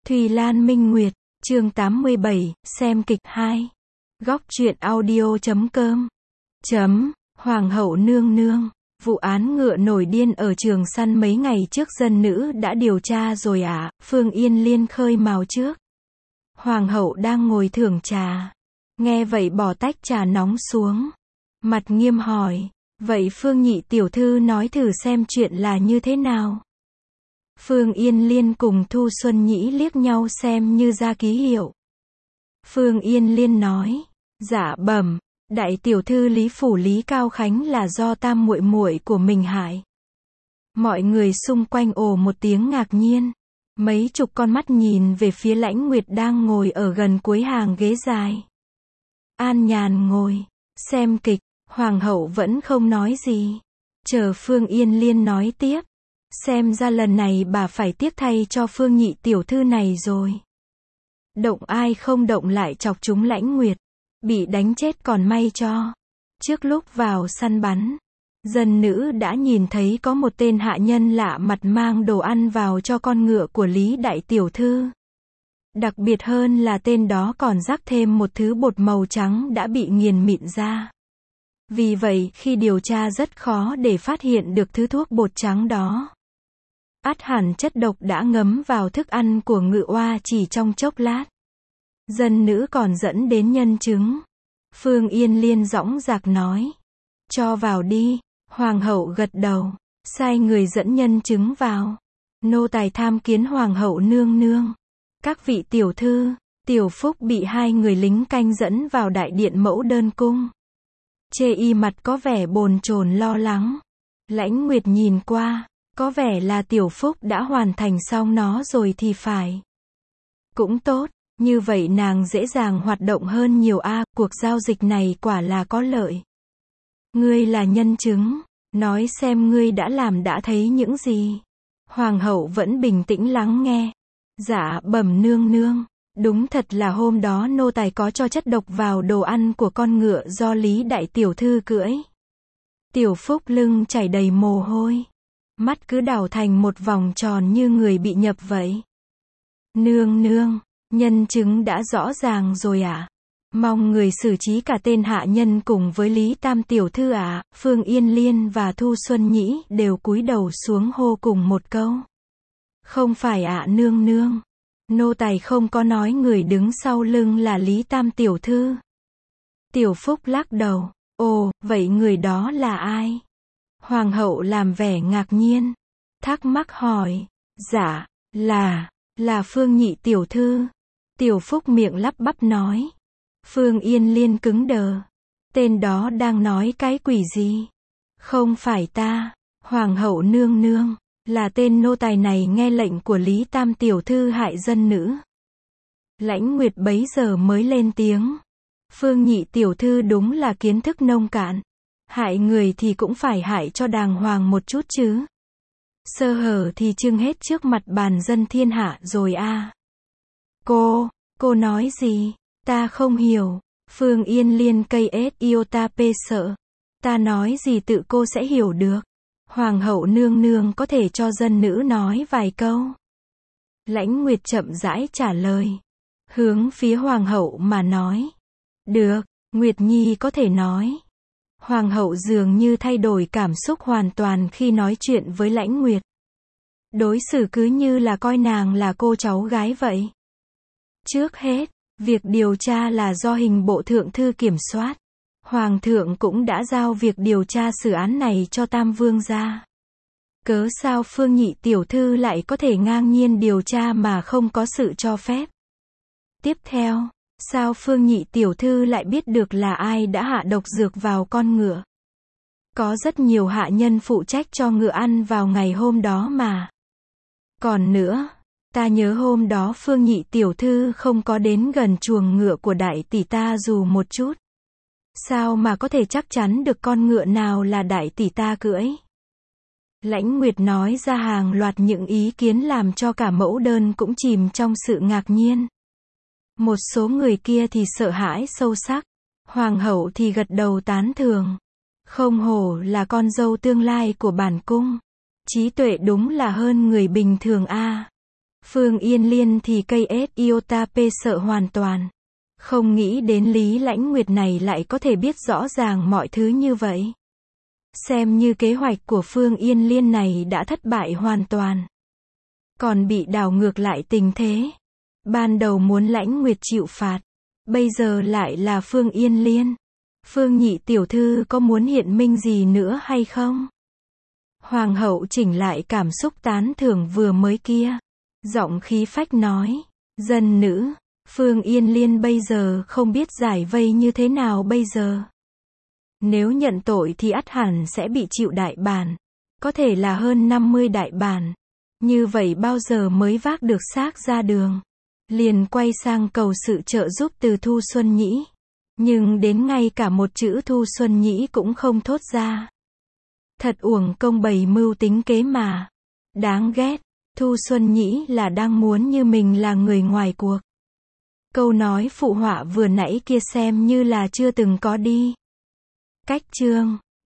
Thùy Lan Minh Nguyệt, chương 87, xem kịch 2. Góc truyện audio.com. Hoàng hậu nương nương, vụ án ngựa nổi điên ở Trường Săn mấy ngày trước dân nữ đã điều tra rồi ạ, Phương Yên Liên khơi mào trước. Hoàng hậu đang ngồi thưởng trà. Nghe vậy bỏ tách trà nóng xuống. Mặt nghiêm hỏi, vậy Phương nhị tiểu thư nói thử xem chuyện là như thế nào. Phương Yên Liên cùng Thu Xuân Nhĩ liếc nhau xem như ra ký hiệu. Phương Yên Liên nói, dạ bẩm, đại tiểu thư Lý Phủ Lý Cao Khánh là do tam muội muội của mình hại. Mọi người xung quanh ồ một tiếng ngạc nhiên. Mấy chục con mắt nhìn về phía Lãnh Nguyệt đang ngồi ở gần cuối hàng ghế dài. An nhàn ngồi, xem kịch, hoàng hậu vẫn không nói gì. Chờ Phương Yên Liên nói tiếp. Xem ra lần này bà phải tiếc thay cho Phương nhị tiểu thư này rồi. Động ai không động lại chọc chúng Lãnh Nguyệt. Bị đánh chết còn may cho. Trước lúc vào săn bắn, dân nữ đã nhìn thấy có một tên hạ nhân lạ mặt mang đồ ăn vào cho con ngựa của Lý đại tiểu thư. Đặc biệt hơn là tên đó còn rắc thêm một thứ bột màu trắng đã bị nghiền mịn ra. Vì vậy khi điều tra rất khó để phát hiện được thứ thuốc bột trắng đó. Ắt hẳn chất độc đã ngấm vào thức ăn của ngựa oa chỉ trong chốc lát. Dân nữ còn dẫn đến nhân chứng. Phương Yên Liên dõng dạc nói. Cho vào đi. Hoàng hậu gật đầu. Sai người dẫn nhân chứng vào. Nô tài tham kiến hoàng hậu nương nương. Các vị tiểu thư, Tiểu Phúc bị hai người lính canh dẫn vào đại điện mẫu đơn cung. Chê y mặt có vẻ bồn chồn lo lắng. Lãnh Nguyệt nhìn qua. Có vẻ là Tiểu Phúc đã hoàn thành xong nó rồi thì phải. Cũng tốt, như vậy nàng dễ dàng hoạt động hơn nhiều cuộc giao dịch này quả là có lợi. Ngươi là nhân chứng, nói xem ngươi đã làm đã thấy những gì. Hoàng hậu vẫn bình tĩnh lắng nghe. Dạ bẩm nương nương, đúng thật là hôm đó nô tài có cho chất độc vào đồ ăn của con ngựa do Lý đại tiểu thư cưỡi. Tiểu Phúc lưng chảy đầy mồ hôi. Mắt cứ đảo thành một vòng tròn như người bị nhập vậy. Nương nương, nhân chứng đã rõ ràng rồi ạ. Mong người xử trí cả tên hạ nhân cùng với Lý tam tiểu thư ạ. Phương Yên Liên và Thu Xuân Nhĩ đều cúi đầu xuống hô cùng một câu. Không phải ạ nương nương. Nô tài không có nói người đứng sau lưng là Lý tam tiểu thư. Tiểu Phúc lắc đầu. Ồ, vậy người đó là ai? Hoàng hậu làm vẻ ngạc nhiên. Thắc mắc hỏi. Dạ, là Phương nhị tiểu thư. Tiểu Phúc miệng lắp bắp nói. Phương Yên Liên cứng đờ. Tên đó đang nói cái quỷ gì? Không phải ta, hoàng hậu nương nương, là tên nô tài này nghe lệnh của Lý tam tiểu thư hại dân nữ. Lãnh Nguyệt bấy giờ mới lên tiếng. Phương nhị tiểu thư đúng là kiến thức nông cạn. Hại người thì cũng phải hại cho đàng hoàng một chút chứ. Sơ hở thì trưng hết trước mặt bàn dân thiên hạ rồi a. Cô nói gì? Ta không hiểu. Phương Yên Liên cây ết iota p sợ. Ta nói gì tự cô sẽ hiểu được. Hoàng hậu nương nương có thể cho dân nữ nói vài câu. Lãnh Nguyệt chậm rãi trả lời. Hướng phía hoàng hậu mà nói. Được, Nguyệt Nhi có thể nói. Hoàng hậu dường như thay đổi cảm xúc hoàn toàn khi nói chuyện với Lãnh Nguyệt. Đối xử cứ như là coi nàng là cô cháu gái vậy. Trước hết, việc điều tra là do hình bộ thượng thư kiểm soát. Hoàng thượng cũng đã giao việc điều tra xử án này cho Tam Vương gia. Cớ sao Phương nhị tiểu thư lại có thể ngang nhiên điều tra mà không có sự cho phép? Tiếp theo, sao Phương nhị tiểu thư lại biết được là ai đã hạ độc dược vào con ngựa? Có rất nhiều hạ nhân phụ trách cho ngựa ăn vào ngày hôm đó mà. Còn nữa, ta nhớ hôm đó Phương nhị tiểu thư không có đến gần chuồng ngựa của đại tỷ ta dù một chút. Sao mà có thể chắc chắn được con ngựa nào là đại tỷ ta cưỡi? Lãnh Nguyệt nói ra hàng loạt những ý kiến làm cho cả mẫu đơn cũng chìm trong sự ngạc nhiên. Một số người kia thì sợ hãi sâu sắc. Hoàng hậu thì gật đầu tán thưởng. Không hổ là con dâu tương lai của bản cung. Trí tuệ đúng là hơn người bình thường a. Phương Yên Liên thì cây iota p sợ hoàn toàn. Không nghĩ đến Lý Lãnh Nguyệt này lại có thể biết rõ ràng mọi thứ như vậy. Xem như kế hoạch của Phương Yên Liên này đã thất bại hoàn toàn. Còn bị đảo ngược lại tình thế. Ban đầu muốn Lãnh Nguyệt chịu phạt. Bây giờ lại là Phương Yên Liên. Phương nhị tiểu thư có muốn hiện minh gì nữa hay không? Hoàng hậu chỉnh lại cảm xúc tán thưởng vừa mới kia. Giọng khí phách nói. Dân nữ, Phương Yên Liên bây giờ không biết giải vây như thế nào bây giờ. Nếu nhận tội thì ắt hẳn sẽ bị chịu đại bàn. Có thể là hơn 50 đại bàn. Như vậy bao giờ mới vác được xác ra đường. Liền quay sang cầu sự trợ giúp từ Thu Xuân Nhĩ. Nhưng đến ngay cả một chữ Thu Xuân Nhĩ cũng không thốt ra. Thật uổng công bày mưu tính kế mà. Đáng ghét. Thu Xuân Nhĩ là đang muốn như mình là người ngoài cuộc. Câu nói phụ họa vừa nãy kia xem như là chưa từng có đi. Cách chương